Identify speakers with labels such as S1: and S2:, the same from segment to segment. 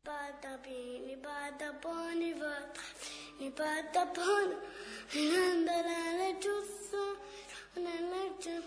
S1: Patapini, pataponi, patapini, pataponi, nandalale giusto, nella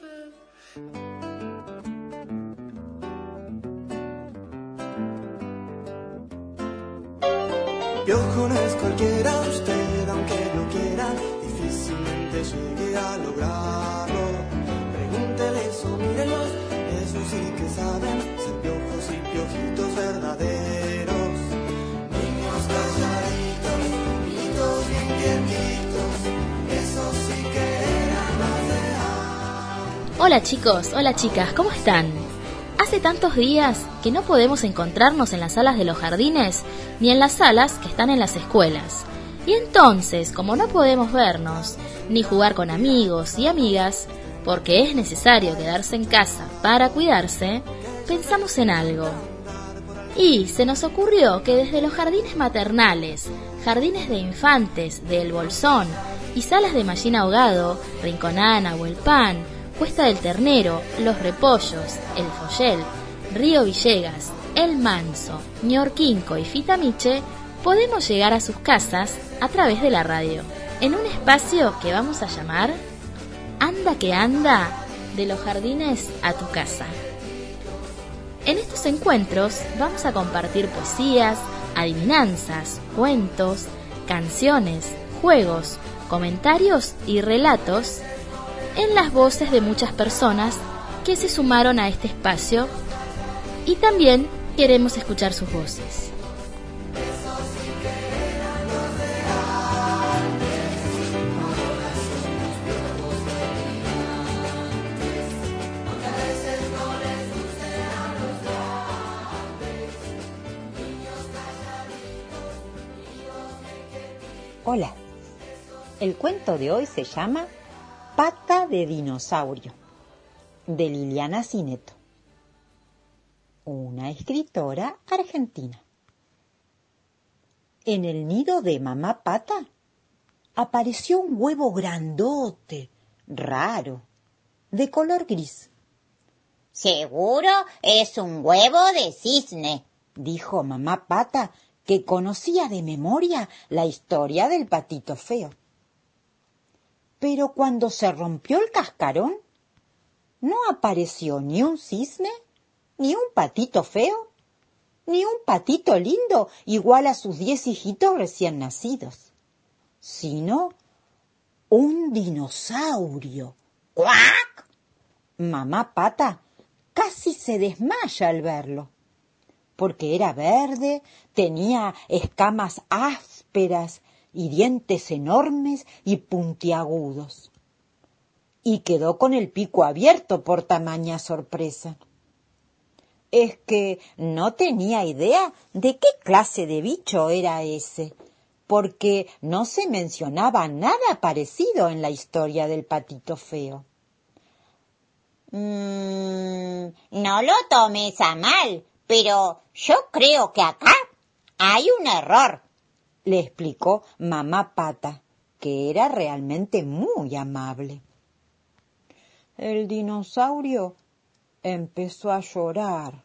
S2: Piojo no es cualquiera, usted aunque lo quiera, difícilmente llegue a lograrlo. Pregúntele eso, mírenlos, eso sí que saben, ser piojos y piojitos verdaderos. Niños calladitos, niñitos bien quietitos, eso sí que eran más real.
S3: Hola chicos, hola chicas, ¿cómo están? Hace tantos días que no podemos encontrarnos en las salas de los jardines ni en las salas que están en las escuelas. Y entonces, como no podemos vernos ni jugar con amigos y amigas, porque es necesario quedarse en casa para cuidarse, pensamos en algo. Y se nos ocurrió que desde los jardines maternales, jardines de infantes de El Bolsón y salas de Mallín Ahogado, Rinconana, Huelpán, Cuesta del Ternero, Los Repollos, El Follel, Río Villegas, El Manso, Ñorquinco y Fitamiche, podemos llegar a sus casas a través de la radio, en un espacio que vamos a llamar Anda que anda, de los jardines a tu casa. En estos encuentros vamos a compartir poesías, adivinanzas, cuentos, canciones, juegos, comentarios y relatos en las voces de muchas personas que se sumaron a este espacio, y también queremos escuchar sus voces.
S4: Hola, el cuento de hoy se llama Pata de dinosaurio, de Liliana Cineto, una escritora argentina. En el nido de mamá Pata apareció un huevo grandote, raro, de color gris.
S5: Seguro es un huevo de cisne,
S4: dijo mamá Pata, que conocía de memoria la historia del patito feo. Pero cuando se rompió el cascarón, no apareció ni un cisne, ni un patito feo, ni un patito lindo igual a sus 10 hijitos recién nacidos, sino un dinosaurio.
S5: ¡Cuac!
S4: Mamá Pata casi se desmaya al verlo, porque era verde, tenía escamas ásperas y dientes enormes y puntiagudos. Y quedó con el pico abierto por tamaña sorpresa. Es que no tenía idea de qué clase de bicho era ese, porque no se mencionaba nada parecido en la historia del patito feo.
S5: No lo tomes a mal, pero yo creo que acá hay un error,
S4: le explicó mamá Pata, que era realmente muy amable. El dinosaurio empezó a llorar.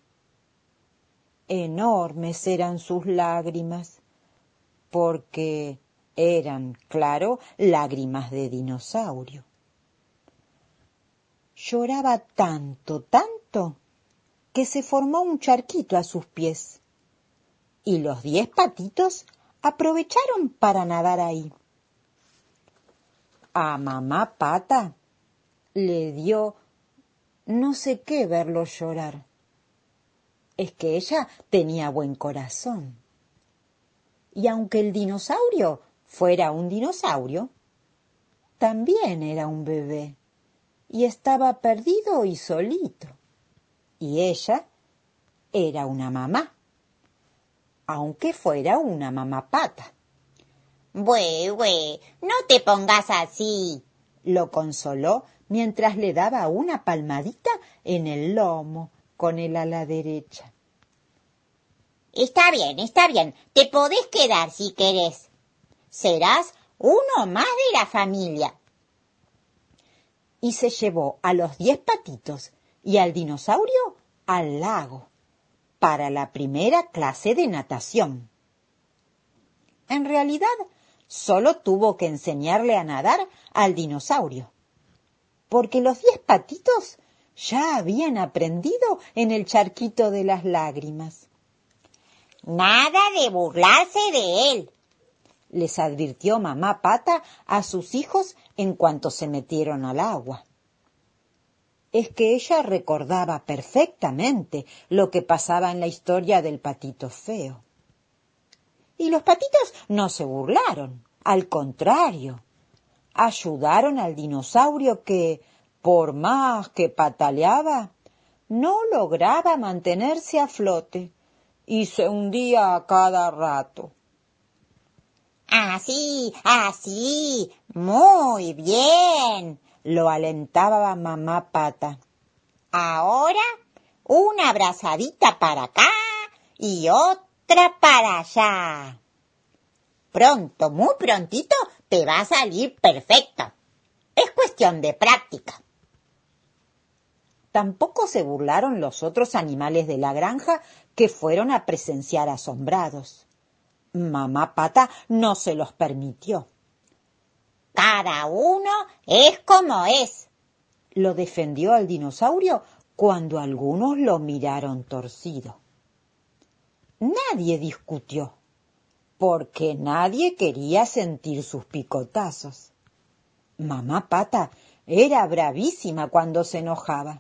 S4: Enormes eran sus lágrimas, porque eran, claro, lágrimas de dinosaurio. Lloraba tanto, que se formó un charquito a sus pies, y los 10 patitos aprovecharon para nadar ahí. A mamá Pata le dio no sé qué verlo llorar. Es que ella tenía buen corazón. Y aunque el dinosaurio fuera un dinosaurio, también era un bebé, y estaba perdido y solito. Y ella era una mamá, aunque fuera una mamá Pata.
S5: Güey, no te pongas así,
S4: lo consoló mientras le daba una palmadita en el lomo con el ala derecha.
S5: Está bien, te podés quedar si querés. Serás uno más de la familia.
S4: Y se llevó a los 10 patitos y al dinosaurio al lago, para la primera clase de natación. En realidad, solo tuvo que enseñarle a nadar al dinosaurio, porque los 10 patitos ya habían aprendido en el charquito de las lágrimas.
S5: Nada de burlarse de él,
S4: les advirtió mamá Pata a sus hijos en cuanto se metieron al agua. Es que ella recordaba perfectamente lo que pasaba en la historia del patito feo. Y los patitos no se burlaron, al contrario, ayudaron al dinosaurio que, por más que pataleaba, no lograba mantenerse a flote y se hundía a cada rato.
S5: Así, muy bien,
S4: lo alentaba mamá Pata.
S5: Ahora, una abrazadita para acá y otra para allá. Pronto, muy prontito, te va a salir perfecto. Es cuestión de práctica.
S4: Tampoco se burlaron los otros animales de la granja que fueron a presenciar asombrados. Mamá Pata no se los permitió.
S5: Cada uno es como es,
S4: lo defendió al dinosaurio cuando algunos lo miraron torcido. Nadie discutió, porque nadie quería sentir sus picotazos. Mamá Pata era bravísima cuando se enojaba.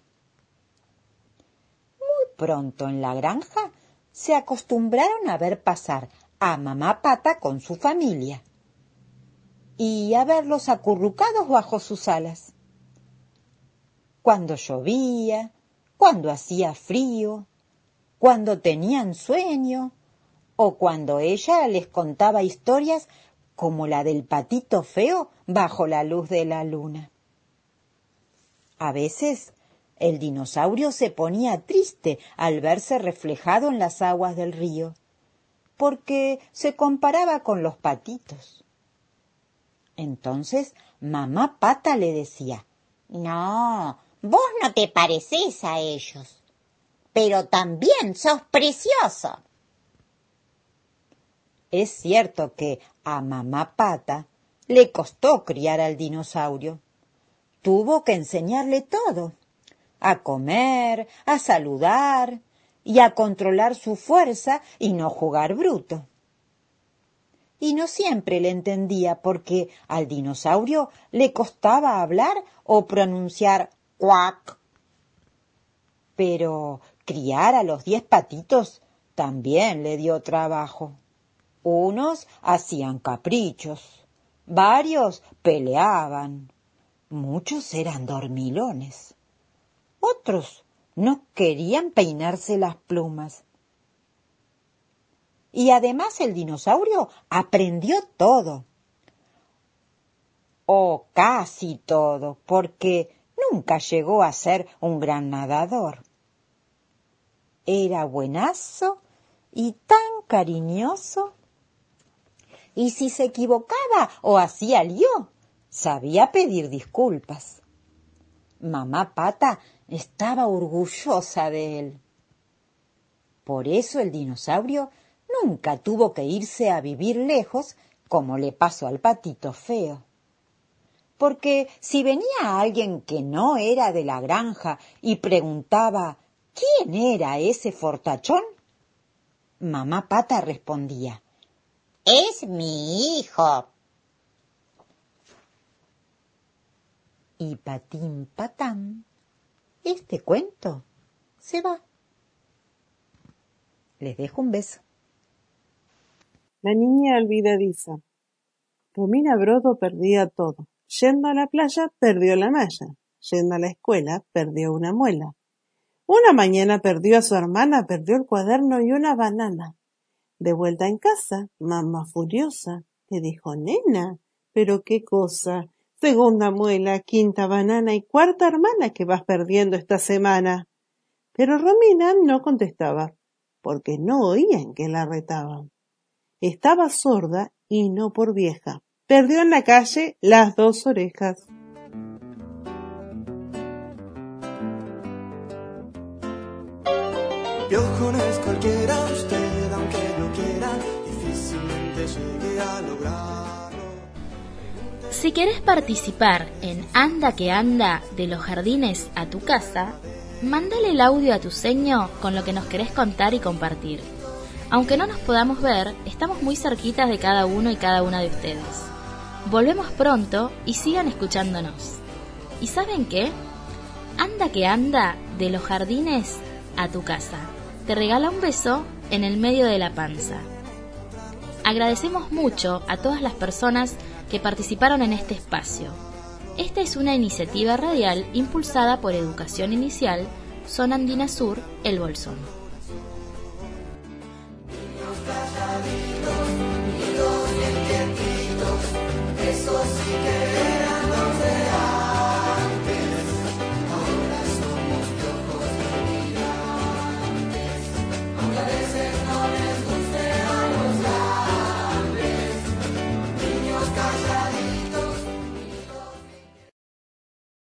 S4: Muy pronto en la granja se acostumbraron a ver pasar a mamá Pata con su familia y a verlos acurrucados bajo sus alas. Cuando llovía, cuando hacía frío, cuando tenían sueño o cuando ella les contaba historias como la del patito feo bajo la luz de la luna. A veces el dinosaurio se ponía triste al verse reflejado en las aguas del río, porque se comparaba con los patitos. Entonces mamá Pata le decía:
S5: No, vos no te parecés a ellos, pero también sos precioso.
S4: Es cierto que a mamá Pata le costó criar al dinosaurio. Tuvo que enseñarle todo: a comer, a saludar y a controlar su fuerza y no jugar bruto. Y no siempre le entendía porque al dinosaurio le costaba hablar o pronunciar cuac. Pero criar a los 10 patitos también le dio trabajo. Unos hacían caprichos, varios peleaban, muchos eran dormilones, otros no querían peinarse las plumas. Y además el dinosaurio aprendió todo, o casi todo, porque nunca llegó a ser un gran nadador. Era buenazo y tan cariñoso. Y si se equivocaba o hacía lío, sabía pedir disculpas. Mamá Pata estaba orgullosa de él. Por eso el dinosaurio nunca tuvo que irse a vivir lejos, como le pasó al patito feo. Porque si venía alguien que no era de la granja y preguntaba ¿quién era ese fortachón?, mamá Pata respondía:
S5: Es mi hijo.
S4: Y patín patán, este cuento se va. Les dejo un beso.
S6: La niña olvidadiza. Romina Brodo perdía todo. Yendo a la playa, perdió la malla. Yendo a la escuela, perdió una muela. Una mañana perdió a su hermana, perdió el cuaderno y una banana. De vuelta en casa, mamá furiosa le dijo: Nena, ¿pero qué cosa? Segunda muela, quinta banana y cuarta hermana que vas perdiendo esta semana. Pero Romina no contestaba, porque no oían que la retaban. Estaba sorda y no por vieja. Perdió en la calle las 2 orejas.
S2: Piojo no es cualquier llegue a lograrlo.
S3: Si querés participar en Anda que Anda de los jardines a tu casa, mándale el audio a tu seño con lo que nos querés contar y compartir. Aunque no nos podamos ver, estamos muy cerquitas de cada uno y cada una de ustedes. Volvemos pronto y sigan escuchándonos. ¿Y saben qué? Anda que Anda de los jardines a tu casa. Te regala un beso en el medio de la panza. Agradecemos mucho a todas las personas que participaron en este espacio. Esta es una iniciativa radial impulsada por Educación Inicial, Zona Andina Sur, El Bolsón.